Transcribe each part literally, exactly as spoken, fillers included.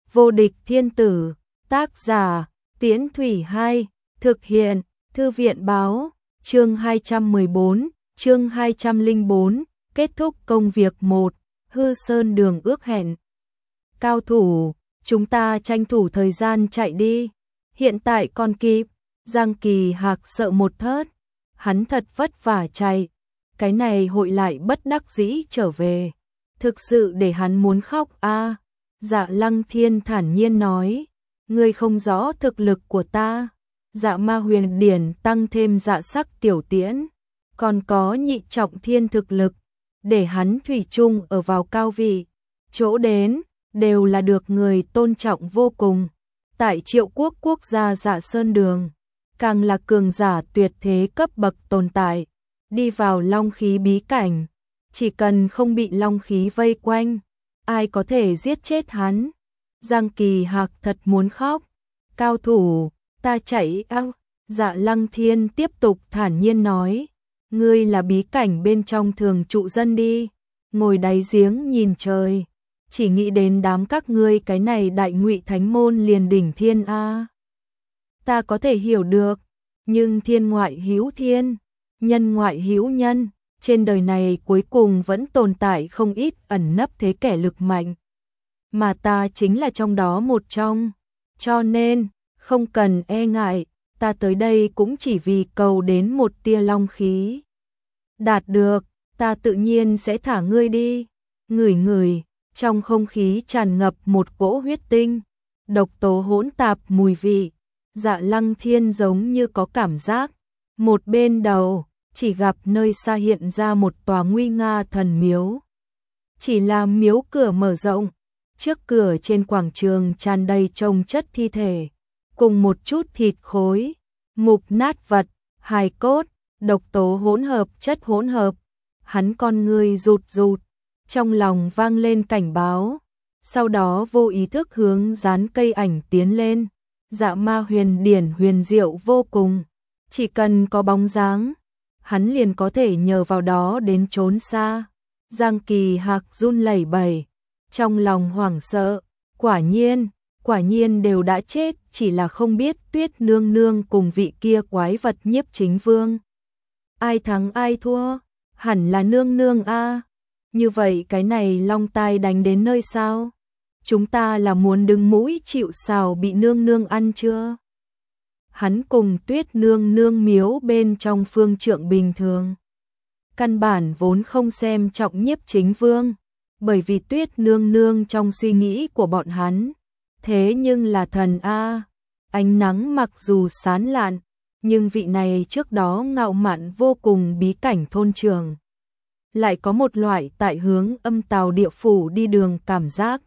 Vô địch thiên tử, tác giả, Tiễn Thủy Hai, thực hiện, Thư viện báo, chương hai trăm mười bốn, chương hai trăm lẻ bốn, kết thúc công việc một, Hư Sơn Đường ước hẹn. Cao thủ, chúng ta tranh thủ thời gian chạy đi, hiện tại còn kịp. Giang Kỳ Hạc sợ một thớt, hắn thật vất vả chạy, cái này hội lại bất đắc dĩ trở về, thực sự để hắn muốn khóc a. À. Dạ Lăng Thiên thản nhiên nói, ngươi không rõ thực lực của ta. Dạ Ma Huyền Điển tăng thêm dạ sắc tiểu tiễn, còn có nhị trọng thiên thực lực, để hắn thủy chung ở vào cao vị, chỗ đến đều là được người tôn trọng vô cùng. Tại Triệu Quốc quốc gia Dạ Sơn Đường, càng là cường giả tuyệt thế cấp bậc tồn tại, đi vào long khí bí cảnh, chỉ cần không bị long khí vây quanh, ai có thể giết chết hắn. Giang Kỳ Hạc thật muốn khóc. Cao thủ, ta chạy ao. Dạ Lăng Thiên tiếp tục thản nhiên nói, ngươi là bí cảnh bên trong thường trụ dân đi, ngồi đáy giếng nhìn trời, chỉ nghĩ đến đám các ngươi cái này đại ngụy thánh môn liền đỉnh thiên a. Ta có thể hiểu được, nhưng thiên ngoại hữu thiên, nhân ngoại hữu nhân, trên đời này cuối cùng vẫn tồn tại không ít ẩn nấp thế kẻ lực mạnh, mà ta chính là trong đó một trong, cho nên không cần e ngại, ta tới đây cũng chỉ vì cầu đến một tia long khí. Đạt được, ta tự nhiên sẽ thả ngươi đi. Ngửi ngửi, trong không khí tràn ngập một cỗ huyết tinh, độc tố hỗn tạp mùi vị. Dạ Lăng Thiên giống như có cảm giác, một bên đầu chỉ gặp nơi xa hiện ra một tòa nguy nga thần miếu. Chỉ là miếu cửa mở rộng, trước cửa trên quảng trường tràn đầy chồng chất thi thể, cùng một chút thịt khối, mục nát vật, hài cốt, độc tố hỗn hợp chất hỗn hợp. Hắn con người rụt rụt, trong lòng vang lên cảnh báo, sau đó vô ý thức hướng dán cây ảnh tiến lên. Dạ Ma Huyền Điển huyền diệu vô cùng, chỉ cần có bóng dáng, hắn liền có thể nhờ vào đó đến trốn xa. Giang Kỳ Hạc run lẩy bẩy, trong lòng hoảng sợ, quả nhiên, quả nhiên đều đã chết, chỉ là không biết Tuyết Nương Nương cùng vị kia quái vật Nhiếp Chính Vương. Ai thắng ai thua, hẳn là Nương Nương a. Như vậy cái này long tai đánh đến nơi sao? Chúng ta là muốn đứng mũi chịu sào bị Nương Nương ăn chưa? Hắn cùng Tuyết Nương Nương miếu bên trong phương trượng bình thường, căn bản vốn không xem trọng Nhiếp Chính Vương, bởi vì Tuyết Nương Nương trong suy nghĩ của bọn hắn, thế nhưng là thần a. Ánh nắng mặc dù sán lạn, nhưng vị này trước đó ngạo mạn vô cùng bí cảnh thôn trường, lại có một loại tại hướng âm tào địa phủ đi đường cảm giác.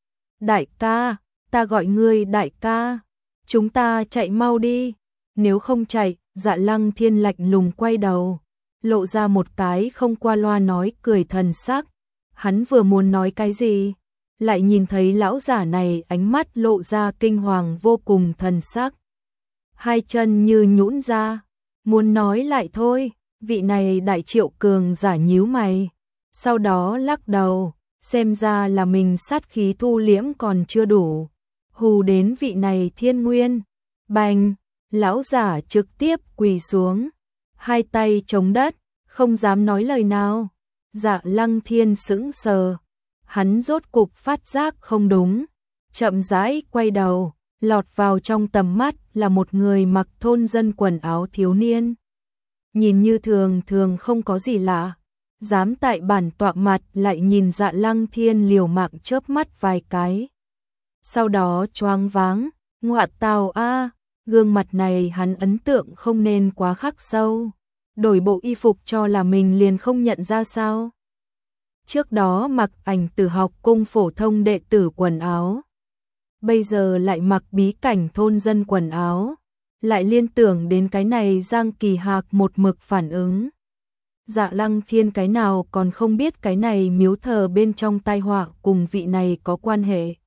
Đại ca, ta gọi ngươi đại ca, chúng ta chạy mau đi, nếu không chạy. Dạ Lăng Thiên lạnh lùng quay đầu, lộ ra một cái không qua loa nói cười thần sắc. Hắn vừa muốn nói cái gì, lại nhìn thấy lão giả này ánh mắt lộ ra kinh hoàng vô cùng thần sắc. Hai chân như nhũn ra, muốn nói lại thôi. Vị này đại Triệu cường giả nhíu mày, sau đó lắc đầu, xem ra là mình sát khí thu liễm còn chưa đủ, hù đến vị này thiên nguyên. Bành, lão giả trực tiếp quỳ xuống, hai tay chống đất, không dám nói lời nào. Dạ Lăng Thiên sững sờ, hắn rốt cục phát giác không đúng, chậm rãi quay đầu, lọt vào trong tầm mắt là một người mặc thôn dân quần áo thiếu niên. Nhìn như thường thường không có gì lạ, dám tại bản tọa mặt lại nhìn Dạ Lăng Thiên liều mạng chớp mắt vài cái. Sau đó choáng váng, ngọa tào a, gương mặt này hắn ấn tượng không nên quá khắc sâu, đổi bộ y phục cho là mình liền không nhận ra sao. Trước đó mặc Ảnh Tử học cung phổ thông đệ tử quần áo, bây giờ lại mặc bí cảnh thôn dân quần áo, lại liên tưởng đến cái này. Giang Kỳ Hạc một mực phản ứng. Dạ Lăng Thiên cái nào còn không biết cái này miếu thờ bên trong tai họa cùng vị này có quan hệ.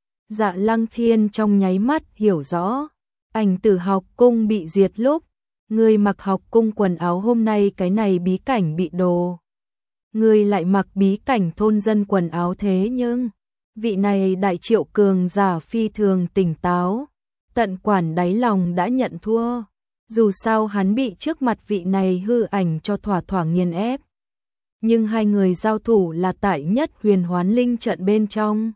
Dạ Lăng Thiên trong nháy mắt hiểu rõ, Ảnh Tử học cung bị diệt lúc, người mặc học cung quần áo hôm nay cái này bí cảnh bị đồ, người lại mặc bí cảnh thôn dân quần áo thế nhưng. Vị này đại triệu cường giả phi thường tỉnh táo, tận quản đáy lòng đã nhận thua. Dù sao hắn bị trước mặt vị này hư ảnh cho thỏa thỏa nghiền ép. Nhưng hai người giao thủ là tại Nhất Huyền Hoán Linh trận bên trong,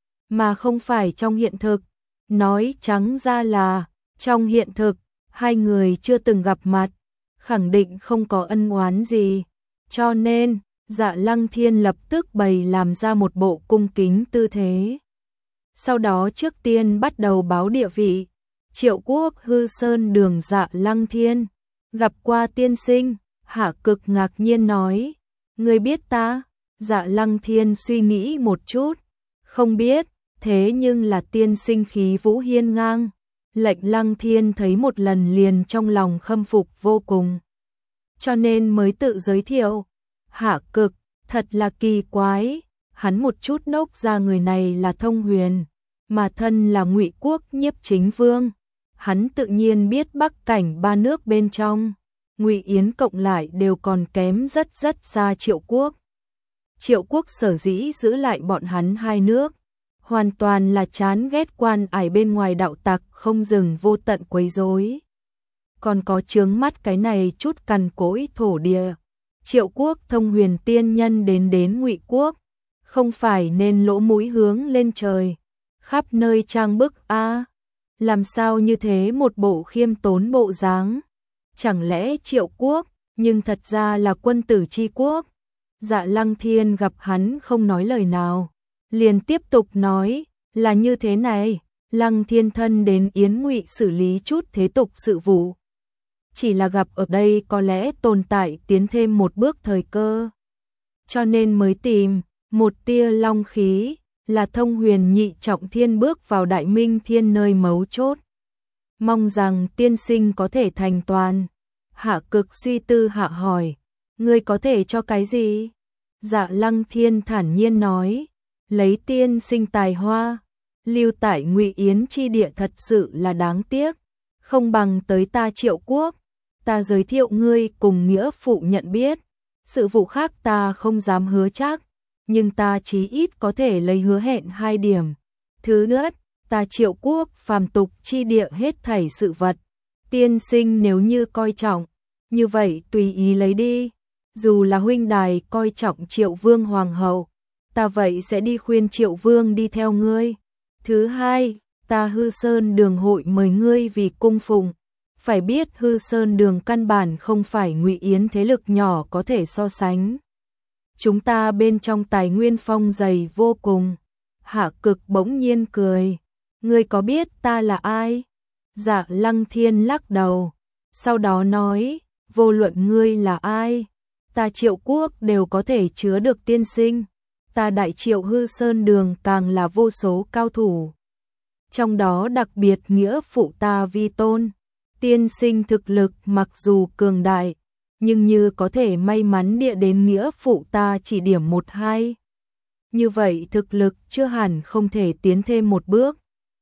mà không phải trong hiện thực. Nói trắng ra là, trong hiện thực, hai người chưa từng gặp mặt, khẳng định không có ân oán gì. Cho nên, Dạ Lăng Thiên lập tức bày làm ra một bộ cung kính tư thế. Sau đó trước tiên bắt đầu báo địa vị. Triệu Quốc Hư Sơn Đường Dạ Lăng Thiên, gặp qua tiên sinh. Hạ Cực ngạc nhiên nói, ngươi biết ta? Dạ Lăng Thiên suy nghĩ một chút, không biết, thế nhưng là tiên sinh khí vũ hiên ngang. Lệnh Lăng Thiên thấy một lần liền trong lòng khâm phục vô cùng, cho nên mới tự giới thiệu. Hạ Cực, thật là kỳ quái, hắn một chút nốc ra người này là Thông Huyền, mà thân là Ngụy Quốc Nhiếp Chính Vương. Hắn tự nhiên biết Bắc cảnh ba nước bên trong, Ngụy Yến cộng lại đều còn kém rất rất xa Triệu Quốc. Triệu Quốc sở dĩ giữ lại bọn hắn hai nước, hoàn toàn là chán ghét quan ải bên ngoài đạo tặc không dừng vô tận quấy rối, còn có chướng mắt cái này chút cằn cỗi thổ địa. Triệu Quốc Thông Huyền tiên nhân đến đến Ngụy Quốc, không phải nên lỗ mũi hướng lên trời, khắp nơi trang bức a? À, làm sao như thế một bộ khiêm tốn bộ dáng? Chẳng lẽ Triệu Quốc, nhưng thật ra là quân tử chi quốc? Dạ Lăng Thiên gặp hắn không nói lời nào, liền tiếp tục nói, là như thế này, Lăng Thiên thân đến Yến Ngụy xử lý chút thế tục sự vụ. Chỉ là gặp ở đây có lẽ tồn tại tiến thêm một bước thời cơ, cho nên mới tìm một tia long khí, là Thông Huyền nhị trọng thiên bước vào Đại Minh Thiên nơi mấu chốt. Mong rằng tiên sinh có thể thành toàn. Hạ Cực suy tư hạ hỏi, ngươi có thể cho cái gì? Dạ Lăng Thiên thản nhiên nói, lấy tiên sinh tài hoa, lưu tại Ngụy Yến chi địa thật sự là đáng tiếc, không bằng tới ta Triệu Quốc, ta giới thiệu ngươi cùng nghĩa phụ nhận biết. Sự vụ khác ta không dám hứa chắc, nhưng ta chí ít có thể lấy hứa hẹn hai điểm. Thứ nhất, ta Triệu Quốc phàm tục chi địa hết thảy sự vật, tiên sinh nếu như coi trọng, như vậy tùy ý lấy đi. Dù là huynh đài coi trọng Triệu Vương Hoàng hậu, ta vậy sẽ đi khuyên Triệu Vương đi theo ngươi. Thứ hai, ta Hư Sơn Đường hội mời ngươi vì cung phụng. Phải biết Hư Sơn Đường căn bản không phải Ngụy Yến thế lực nhỏ có thể so sánh. Chúng ta bên trong tài nguyên phong dày vô cùng. Hạ Cực bỗng nhiên cười, ngươi có biết ta là ai? Dạ Lăng Thiên lắc đầu, sau đó nói, vô luận ngươi là ai, ta Triệu Quốc đều có thể chứa được tiên sinh. Ta Đại Triệu Hư Sơn Đường càng là vô số cao thủ, trong đó đặc biệt nghĩa phụ ta vi tôn. Tiên sinh thực lực mặc dù cường đại, nhưng như có thể may mắn địa đến nghĩa phụ ta chỉ điểm một hai, như vậy thực lực chưa hẳn không thể tiến thêm một bước.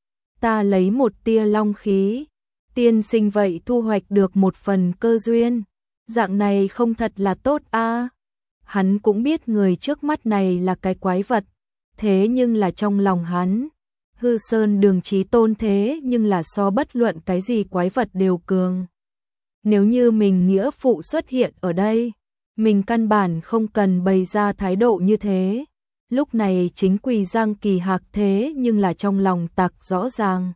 Ta lấy một tia long khí, tiên sinh vậy thu hoạch được một phần cơ duyên, dạng này không thật là tốt a? À? Hắn cũng biết người trước mắt này là cái quái vật, thế nhưng là trong lòng hắn, Hư Sơn Đường chí tôn thế nhưng là so bất luận cái gì quái vật đều cường. Nếu như mình nghĩa phụ xuất hiện ở đây, mình căn bản không cần bày ra thái độ như thế. Lúc này chính quỳ Giang Kỳ Hạc thế nhưng là trong lòng tặc rõ ràng.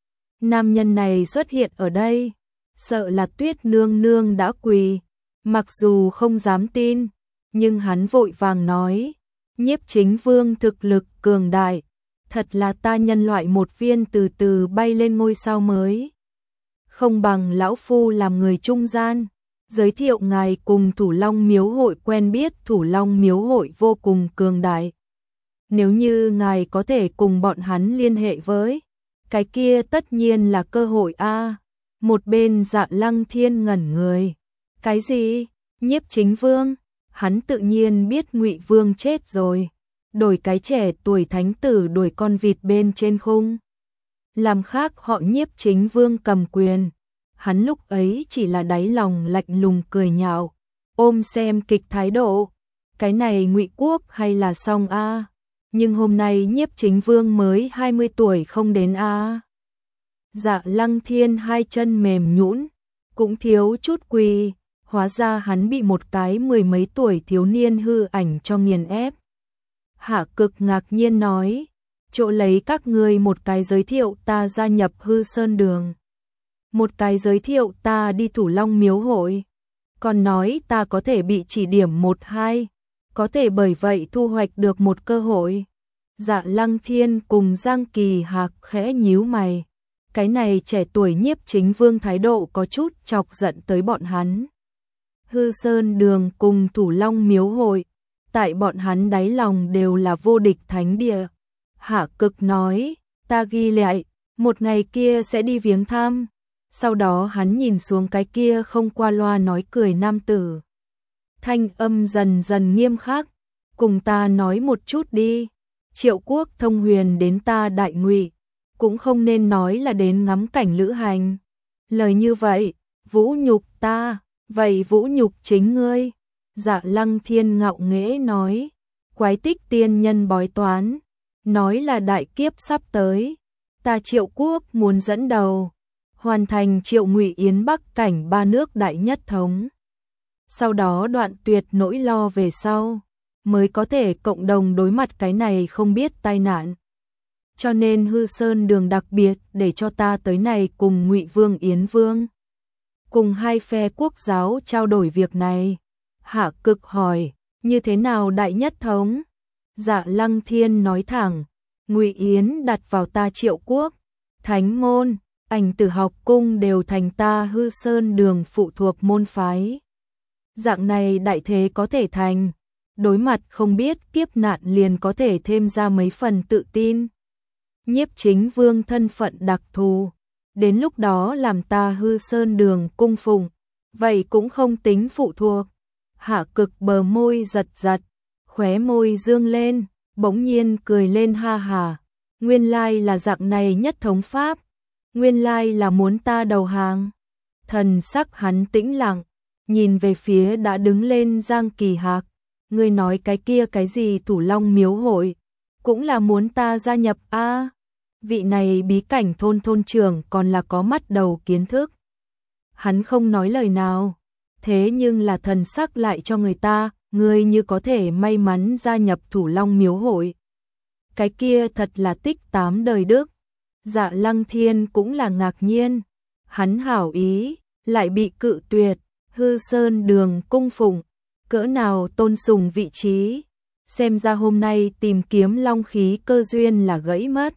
Nam nhân này xuất hiện ở đây, sợ là Tuyết nương nương đã quỳ, mặc dù không dám tin, nhưng hắn vội vàng nói, Nhiếp Chính Vương thực lực cường đại, thật là ta nhân loại một viên từ từ bay lên ngôi sao mới. Không bằng lão phu làm người trung gian, giới thiệu ngài cùng Thủ Long Miếu hội quen biết. Thủ Long Miếu hội vô cùng cường đại, nếu như ngài có thể cùng bọn hắn liên hệ với, cái kia tất nhiên là cơ hội a. À, một bên Dạ Lăng Thiên ngẩn người, cái gì? Nhiếp Chính Vương? Hắn tự nhiên biết Ngụy Vương chết rồi, đổi cái trẻ tuổi thánh tử đuổi con vịt bên trên khung, làm khác họ Nhiếp Chính Vương cầm quyền. Hắn lúc ấy chỉ là đáy lòng lạnh lùng cười nhạo, ôm xem kịch thái độ. Cái này Ngụy Quốc hay là xong a? À? nhưng hôm nay Nhiếp Chính Vương mới hai mươi tuổi không đến a. À. Dạ Lăng Thiên hai chân mềm nhũn, cũng thiếu chút quỳ, hóa ra hắn bị một cái mười mấy tuổi thiếu niên hư ảnh cho nghiền ép. Hạ Cực ngạc nhiên nói, chỗ lấy các ngươi một cái giới thiệu ta gia nhập Hư Sơn Đường, một cái giới thiệu ta đi Thủ Long Miếu hội, còn nói ta có thể bị chỉ điểm một hai, có thể bởi vậy thu hoạch được một cơ hội. Dạ Lăng Thiên cùng Giang Kỳ Hạc khẽ nhíu mày, cái này trẻ tuổi Nhiếp Chính Vương thái độ có chút chọc giận tới bọn hắn. Hư Sơn Đường cùng Thủ Long Miếu hội, tại bọn hắn đáy lòng đều là vô địch thánh địa. Hạ Cực nói, ta ghi lại, một ngày kia sẽ đi viếng thăm. Sau đó hắn nhìn xuống cái kia không qua loa nói cười nam tử. Thanh âm dần dần nghiêm khắc, cùng ta nói một chút đi. Triệu Quốc Thông Huyền đến ta Đại Ngụy, cũng không nên nói là đến ngắm cảnh lữ hành. Lời như vậy, vũ nhục ta, vậy vũ nhục chính ngươi. Dạ Lăng Thiên ngạo nghễ nói, Quái Tích tiên nhân bói toán, nói là đại kiếp sắp tới, ta Triệu Quốc muốn dẫn đầu, hoàn thành Triệu Ngụy Yến Bắc cảnh ba nước đại nhất thống. Sau đó đoạn tuyệt nỗi lo về sau, mới có thể cộng đồng đối mặt cái này không biết tai nạn. Cho nên Hư Sơn Đường đặc biệt để cho ta tới này cùng Ngụy Vương Yến Vương, cùng hai phe quốc giáo trao đổi việc này. Hạ Cực hỏi, như thế nào đại nhất thống? Dạ Lăng Thiên nói thẳng, Ngụy Yến đặt vào ta Triệu Quốc, Thánh môn, Ảnh Tử học cung đều thành ta Hư Sơn Đường phụ thuộc môn phái. Dạng này đại thế có thể thành, đối mặt không biết kiếp nạn liền có thể thêm ra mấy phần tự tin. Nhiếp Chính Vương thân phận đặc thù, đến lúc đó làm ta Hư Sơn Đường cung phụng, vậy cũng không tính phụ thuộc. Hạ Cực bờ môi giật giật, khóe môi dương lên, bỗng nhiên cười lên ha hà. Nguyên lai là dạng này nhất thống pháp, nguyên lai là muốn ta đầu hàng. Thần sắc hắn tĩnh lặng, nhìn về phía đã đứng lên Giang Kỳ Hạc, ngươi nói cái kia cái gì Thủ Long Miếu hội, cũng là muốn ta gia nhập a? À, vị này bí cảnh thôn thôn trưởng còn là có mắt đầu kiến thức. Hắn không nói lời nào, thế nhưng là thần sắc lại cho người ta, ngươi như có thể may mắn gia nhập Thủ Long Miếu hội. Cái kia thật là tích tám đời đức. Dạ Lăng Thiên cũng là ngạc nhiên, hắn hảo ý, lại bị cự tuyệt. Hư Sơn Đường cung phụng, cỡ nào tôn sùng vị trí, xem ra hôm nay tìm kiếm long khí cơ duyên là gãy mất.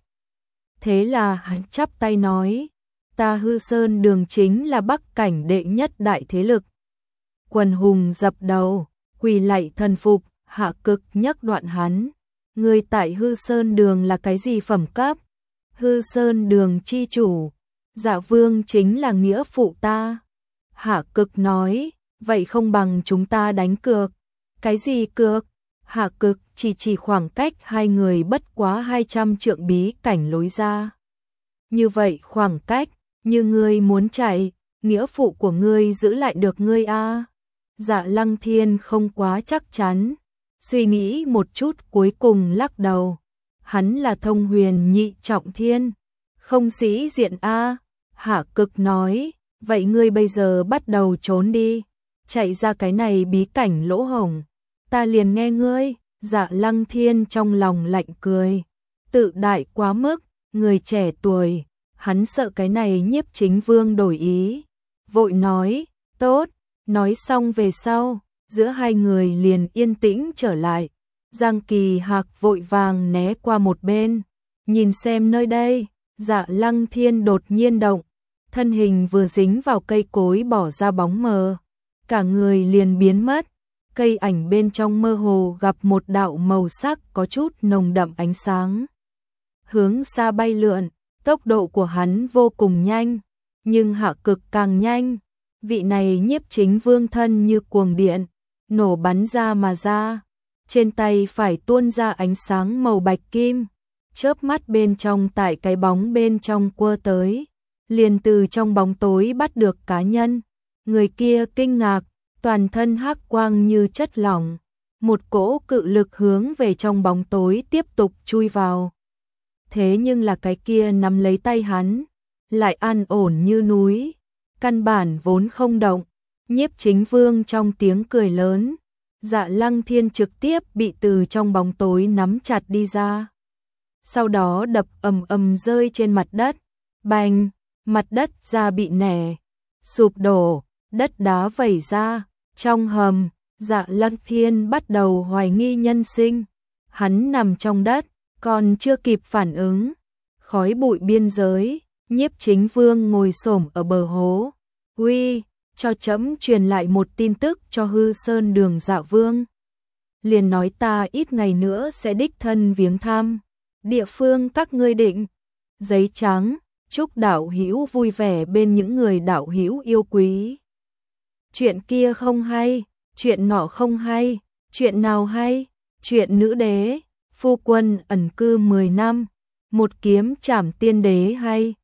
Thế là hắn chắp tay nói, ta Hư Sơn Đường chính là Bắc cảnh đệ nhất đại thế lực. Quần hùng dập đầu, quỳ lạy thần phục. Hạ Cực nhấc đoạn hắn, người tại Hư Sơn Đường là cái gì phẩm cấp? Hư Sơn Đường chi chủ, Dạ Vương chính là nghĩa phụ ta. Hạ Cực nói, vậy không bằng chúng ta đánh cược. Cái gì cược? Hạ Cực chỉ chỉ khoảng cách hai người bất quá hai trăm trượng bí cảnh lối ra. Như vậy khoảng cách, như ngươi muốn chạy, nghĩa phụ của ngươi giữ lại được ngươi a? À? Dạ Lăng Thiên không quá chắc chắn, suy nghĩ một chút cuối cùng lắc đầu. Hắn là Thông Huyền nhị trọng thiên, không sĩ diện a. À? Hạ Cực nói, vậy ngươi bây giờ bắt đầu trốn đi, chạy ra cái này bí cảnh lỗ hổng, ta liền nghe ngươi. Dạ Lăng Thiên trong lòng lạnh cười, tự đại quá mức, người trẻ tuổi, hắn sợ cái này Nhiếp Chính Vương đổi ý, vội nói, tốt. Nói xong về sau, giữa hai người liền yên tĩnh trở lại. Giang Kỳ Hạc vội vàng né qua một bên, nhìn xem nơi đây. Dạ Lăng Thiên đột nhiên động, thân hình vừa dính vào cây cối bỏ ra bóng mờ, cả người liền biến mất. Cây ảnh bên trong mơ hồ gặp một đạo màu sắc có chút nồng đậm ánh sáng, hướng xa bay lượn. Tốc độ của hắn vô cùng nhanh, nhưng Hạ Cực càng nhanh. Vị này Nhiếp Chính Vương thân như cuồng điện, nổ bắn ra mà ra, trên tay phải tuôn ra ánh sáng màu bạch kim, chớp mắt bên trong tại cái bóng bên trong quơ tới, liền từ trong bóng tối bắt được cá nhân. Người kia kinh ngạc, toàn thân hắc quang như chất lỏng, một cỗ cự lực hướng về trong bóng tối tiếp tục chui vào. Thế nhưng là cái kia nắm lấy tay hắn, lại an ổn như núi, căn bản vốn không động. Nhiếp Chính Vương trong tiếng cười lớn, Dạ Lăng Thiên trực tiếp bị từ trong bóng tối nắm chặt đi ra. Sau đó đập ầm ầm rơi trên mặt đất, bành, mặt đất ra bị nẻ, sụp đổ, đất đá vẩy ra, trong hầm, Dạ Lăng Thiên bắt đầu hoài nghi nhân sinh. Hắn nằm trong đất, còn chưa kịp phản ứng, khói bụi biên giới, Nhiếp Chính Vương ngồi xổm ở bờ hố. Uy, cho trẫm truyền lại một tin tức cho Hư Sơn Đường Dạ Vương. Liền nói ta ít ngày nữa sẽ đích thân viếng thăm. Địa phương các ngươi định. Giấy trắng, chúc đạo hữu vui vẻ bên những người đạo hữu yêu quý. Chuyện kia không hay, chuyện nọ không hay, chuyện nào hay? Chuyện nữ đế, phu quân ẩn cư mười năm, một kiếm trảm tiên đế hay.